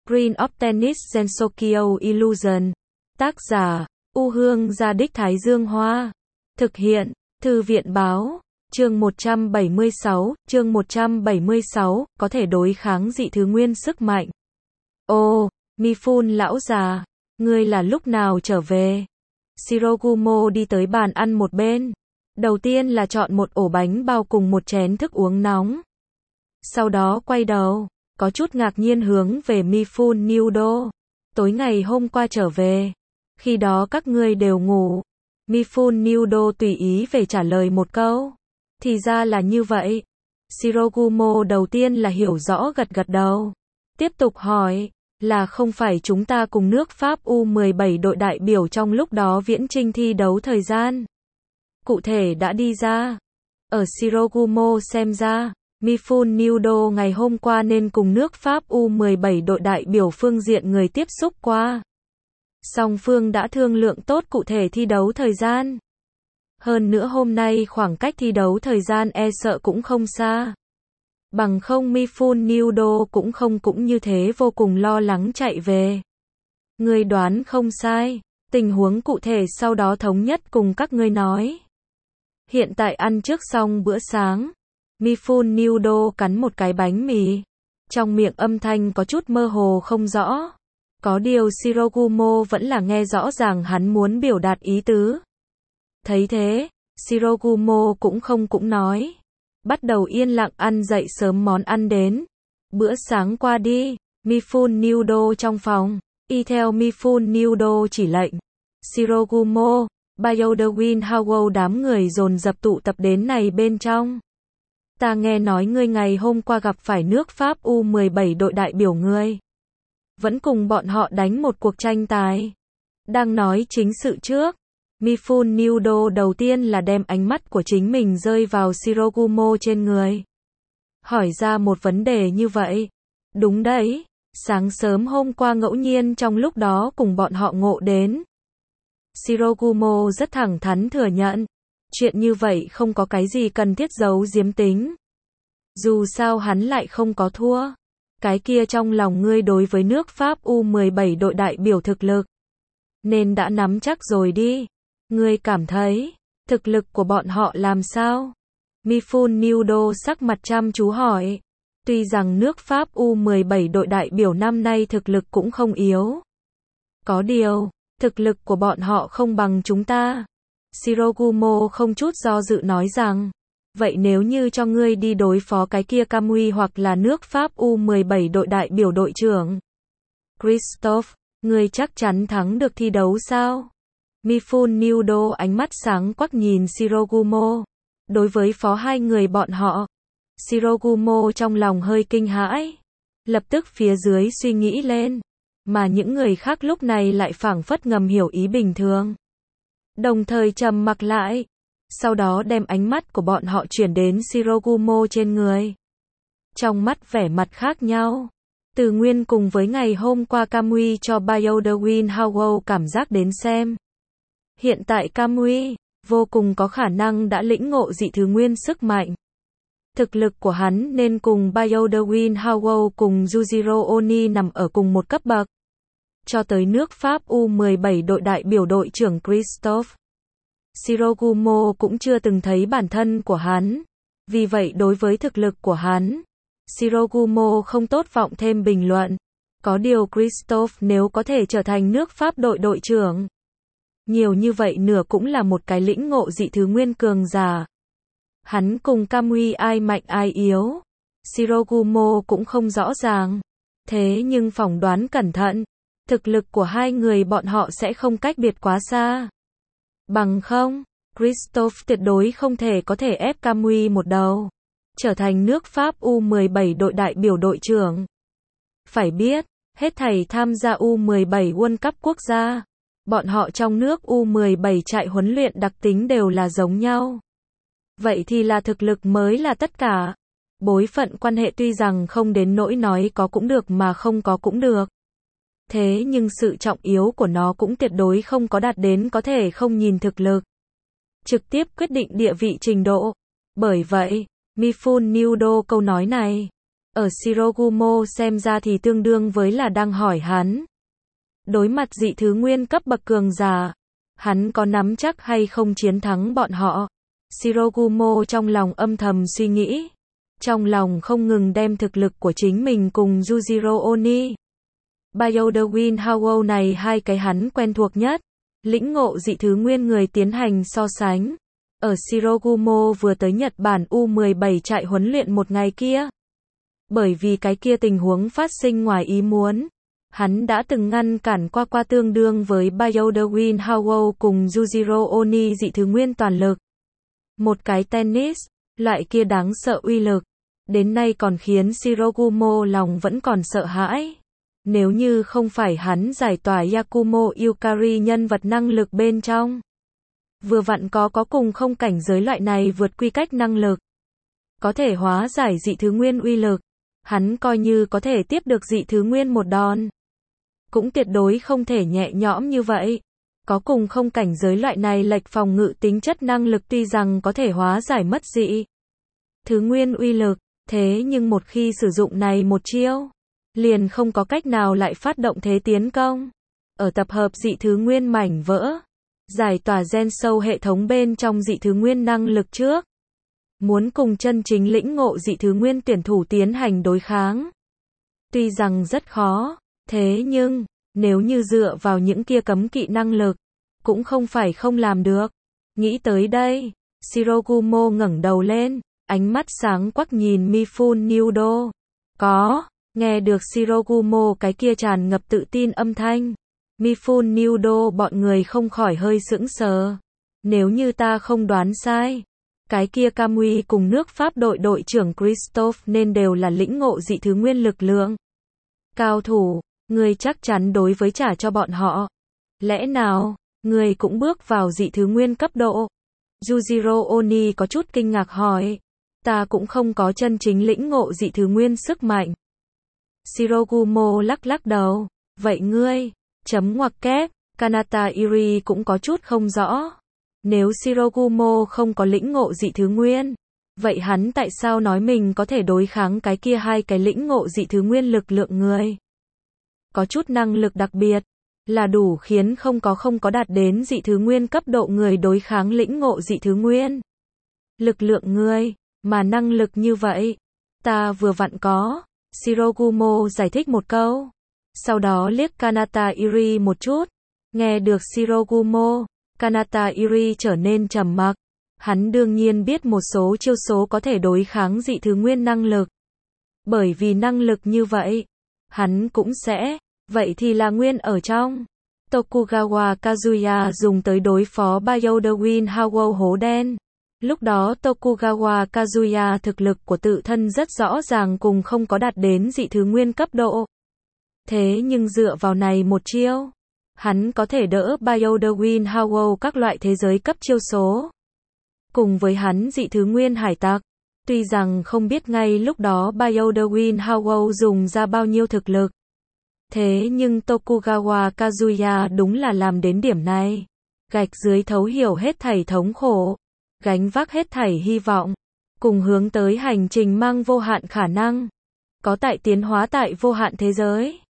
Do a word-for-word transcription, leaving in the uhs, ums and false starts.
Screen of Tennis Gensokyo Illusion. Tác giả, U Hương Gia Đích Thái Dương Hoa. Thực hiện, Thư viện Báo. Chương một trăm bảy mươi sáu, chương một trăm bảy mươi sáu, có thể đối kháng dị thứ nguyên sức mạnh. Ô, Mifune lão già, ngươi là lúc nào trở về? Shirogumo đi tới bàn ăn một bên. Đầu tiên là chọn một ổ bánh bao cùng một chén thức uống nóng. Sau đó quay đầu, có chút ngạc nhiên hướng về Mifune Nudo. Tối ngày hôm qua trở về, khi đó các ngươi đều ngủ. Mifune Nudo tùy ý về trả lời một câu. Thì ra là như vậy. Shirogumo đầu tiên là hiểu rõ gật gật đầu. Tiếp tục hỏi, là không phải chúng ta cùng nước Pháp U mười bảy đội đại biểu trong lúc đó viễn chinh thi đấu thời gian cụ thể đã đi ra. Ở Shirogumo xem ra, Mifune Nudo ngày hôm qua nên cùng nước Pháp U mười bảy đội đại biểu phương diện người tiếp xúc qua. Song phương đã thương lượng tốt cụ thể thi đấu thời gian. Hơn nữa hôm nay khoảng cách thi đấu thời gian e sợ cũng không xa. Bằng không Mifune Nudo cũng không cũng như thế vô cùng lo lắng chạy về. Ngươi đoán không sai, tình huống cụ thể sau đó thống nhất cùng các ngươi nói. Hiện tại ăn trước xong bữa sáng, Mifune Nudo cắn một cái bánh mì. Trong miệng âm thanh có chút mơ hồ không rõ. Có điều Shirogumo vẫn là nghe rõ ràng hắn muốn biểu đạt ý tứ. Thấy thế, Shirogumo cũng không cũng nói. Bắt đầu yên lặng ăn dậy sớm món ăn đến. Bữa sáng qua đi, Mifune Nudo trong phòng, y theo Mifune Nudo chỉ lệnh. Shirogumo, Bayodewin Hawo đám người dồn dập tụ tập đến này bên trong. Ta nghe nói ngươi ngày hôm qua gặp phải nước Pháp U mười bảy đội đại biểu ngươi. Vẫn cùng bọn họ đánh một cuộc tranh tài. Đang nói chính sự trước. Mifune Nudo đầu tiên là đem ánh mắt của chính mình rơi vào Shirogumo trên người. Hỏi ra một vấn đề như vậy. Đúng đấy, sáng sớm hôm qua ngẫu nhiên trong lúc đó cùng bọn họ ngộ đến. Shirogumo rất thẳng thắn thừa nhận. Chuyện như vậy không có cái gì cần thiết giấu giếm tính. Dù sao hắn lại không có thua. Cái kia trong lòng ngươi đối với nước Pháp U mười bảy đội đại biểu thực lực. Nên đã nắm chắc rồi đi. Ngươi cảm thấy, thực lực của bọn họ làm sao? Mifune Nudo sắc mặt chăm chú hỏi. Tuy rằng nước Pháp U mười bảy đội đại biểu năm nay thực lực cũng không yếu. Có điều, thực lực của bọn họ không bằng chúng ta. Shirogumo không chút do dự nói rằng, vậy nếu như cho ngươi đi đối phó cái kia Kamui hoặc là nước Pháp U mười bảy đội đại biểu đội trưởng Christophe, ngươi chắc chắn thắng được thi đấu sao? Mifune Nudo ánh mắt sáng quắc nhìn Shirogumo. Đối với phó hai người bọn họ, Shirogumo trong lòng hơi kinh hãi. Lập tức phía dưới suy nghĩ lên. Mà những người khác lúc này lại phảng phất ngầm hiểu ý bình thường. Đồng thời trầm mặc lại. Sau đó đem ánh mắt của bọn họ chuyển đến Shirogumo trên người. Trong mắt vẻ mặt khác nhau. Từ nguyên cùng với ngày hôm qua Kamui cho Bayodewin Hawo cảm giác đến xem. Hiện tại Kamui, vô cùng có khả năng đã lĩnh ngộ dị thứ nguyên sức mạnh. Thực lực của hắn nên cùng Bayodewin Hawo cùng Yujiro Oni nằm ở cùng một cấp bậc. Cho tới nước Pháp U mười bảy đội đại biểu đội trưởng Christophe. Shirogumo cũng chưa từng thấy bản thân của hắn. Vì vậy đối với thực lực của hắn, Shirogumo không tốt vọng thêm bình luận. Có điều Christophe nếu có thể trở thành nước Pháp đội đội trưởng. Nhiều như vậy nửa cũng là một cái lĩnh ngộ dị thứ nguyên cường giả. Hắn cùng Kamui ai mạnh ai yếu. Shirogumo cũng không rõ ràng. Thế nhưng phỏng đoán cẩn thận. Thực lực của hai người bọn họ sẽ không cách biệt quá xa. Bằng không, Christophe tuyệt đối không thể có thể ép Kamui một đầu. Trở thành nước Pháp U mười bảy đội đại biểu đội trưởng. Phải biết, hết thảy tham gia U mười bảy World Cup quốc gia. Bọn họ trong nước U mười bảy trại huấn luyện đặc tính đều là giống nhau. Vậy thì là thực lực mới là tất cả. Bối phận quan hệ tuy rằng không đến nỗi nói có cũng được mà không có cũng được. Thế nhưng sự trọng yếu của nó cũng tuyệt đối không có đạt đến có thể không nhìn thực lực. Trực tiếp quyết định địa vị trình độ. Bởi vậy, Mifune Nudo câu nói này, Ở Shirogumo xem ra thì tương đương với là đang hỏi hắn. Đối mặt dị thứ nguyên cấp bậc cường giả, hắn có nắm chắc hay không chiến thắng bọn họ? Shirogumo trong lòng âm thầm suy nghĩ. Trong lòng không ngừng đem thực lực của chính mình cùng Yujiro Oni. Bio the Wind Howl này hai cái hắn quen thuộc nhất. Lĩnh ngộ dị thứ nguyên người tiến hành so sánh. Ở Shirogumo vừa tới Nhật Bản U mười bảy trại huấn luyện một ngày kia. Bởi vì cái kia tình huống phát sinh ngoài ý muốn. Hắn đã từng ngăn cản qua qua tương đương với Bio the Wind Howl cùng Yujiro Oni dị thứ nguyên toàn lực. Một cái tennis, loại kia đáng sợ uy lực. Đến nay còn khiến Shirogumo lòng vẫn còn sợ hãi. Nếu như không phải hắn giải tỏa Yakumo Yukari nhân vật năng lực bên trong. Vừa vặn có có cùng không cảnh giới loại này vượt quy cách năng lực. Có thể hóa giải dị thứ nguyên uy lực. Hắn coi như có thể tiếp được dị thứ nguyên một đòn. Cũng tuyệt đối không thể nhẹ nhõm như vậy. Có cùng không cảnh giới loại này lệch phòng ngự tính chất năng lực tuy rằng có thể hóa giải mất dị thứ nguyên uy lực. Thế nhưng một khi sử dụng này một chiêu, liền không có cách nào lại phát động thế tiến công. Ở tập hợp dị thứ nguyên mảnh vỡ, giải tỏa gen sâu hệ thống bên trong dị thứ nguyên năng lực trước. Muốn cùng chân chính lĩnh ngộ dị thứ nguyên tuyển thủ tiến hành đối kháng. Tuy rằng rất khó, thế nhưng, nếu như dựa vào những kia cấm kỵ năng lực, cũng không phải không làm được. Nghĩ tới đây, Shirogumo ngẩng đầu lên. Ánh mắt sáng quắc nhìn Mifune Nudo. Có, nghe được Shirogumo cái kia tràn ngập tự tin âm thanh. Mifune Nudo bọn người không khỏi hơi sững sờ. Nếu như ta không đoán sai, cái kia Kamui cùng nước Pháp đội đội trưởng Christophe nên đều là lĩnh ngộ dị thứ nguyên lực lượng. Cao thủ, người chắc chắn đối với trả cho bọn họ. Lẽ nào, người cũng bước vào dị thứ nguyên cấp độ? Yujiro Oni có chút kinh ngạc hỏi. Ta cũng không có chân chính lĩnh ngộ dị thứ nguyên sức mạnh. Shirogumo lắc lắc đầu. Vậy ngươi, chấm ngoặc kép, Kanata Iri cũng có chút không rõ. Nếu Shirogumo không có lĩnh ngộ dị thứ nguyên, vậy hắn tại sao nói mình có thể đối kháng cái kia hai cái lĩnh ngộ dị thứ nguyên lực lượng người? Có chút năng lực đặc biệt, là đủ khiến không có không có đạt đến dị thứ nguyên cấp độ người đối kháng lĩnh ngộ dị thứ nguyên. Lực lượng người. Mà năng lực như vậy, ta vừa vặn có. Shirogumo giải thích một câu. Sau đó liếc Kanata Iri một chút. Nghe được Shirogumo, Kanata Iri trở nên trầm mặc. Hắn đương nhiên biết một số chiêu số có thể đối kháng dị thứ nguyên năng lực. Bởi vì năng lực như vậy, hắn cũng sẽ, vậy thì là nguyên ở trong. Tokugawa Kazuya dùng tới đối phó Bio the Wind Howl hố đen. Lúc đó Tokugawa Kazuya thực lực của tự thân rất rõ ràng cùng không có đạt đến dị thứ nguyên cấp độ. Thế nhưng dựa vào này một chiêu, hắn có thể đỡ Bio the Wind Howl các loại thế giới cấp chiêu số. Cùng với hắn dị thứ nguyên hải tặc, tuy rằng không biết ngay lúc đó Bio the Wind Howl dùng ra bao nhiêu thực lực. Thế nhưng Tokugawa Kazuya đúng là làm đến điểm này. Gạch dưới thấu hiểu hết thảy thống khổ. Gánh vác hết thảy hy vọng, cùng hướng tới hành trình mang vô hạn khả năng, có tại tiến hóa tại vô hạn thế giới.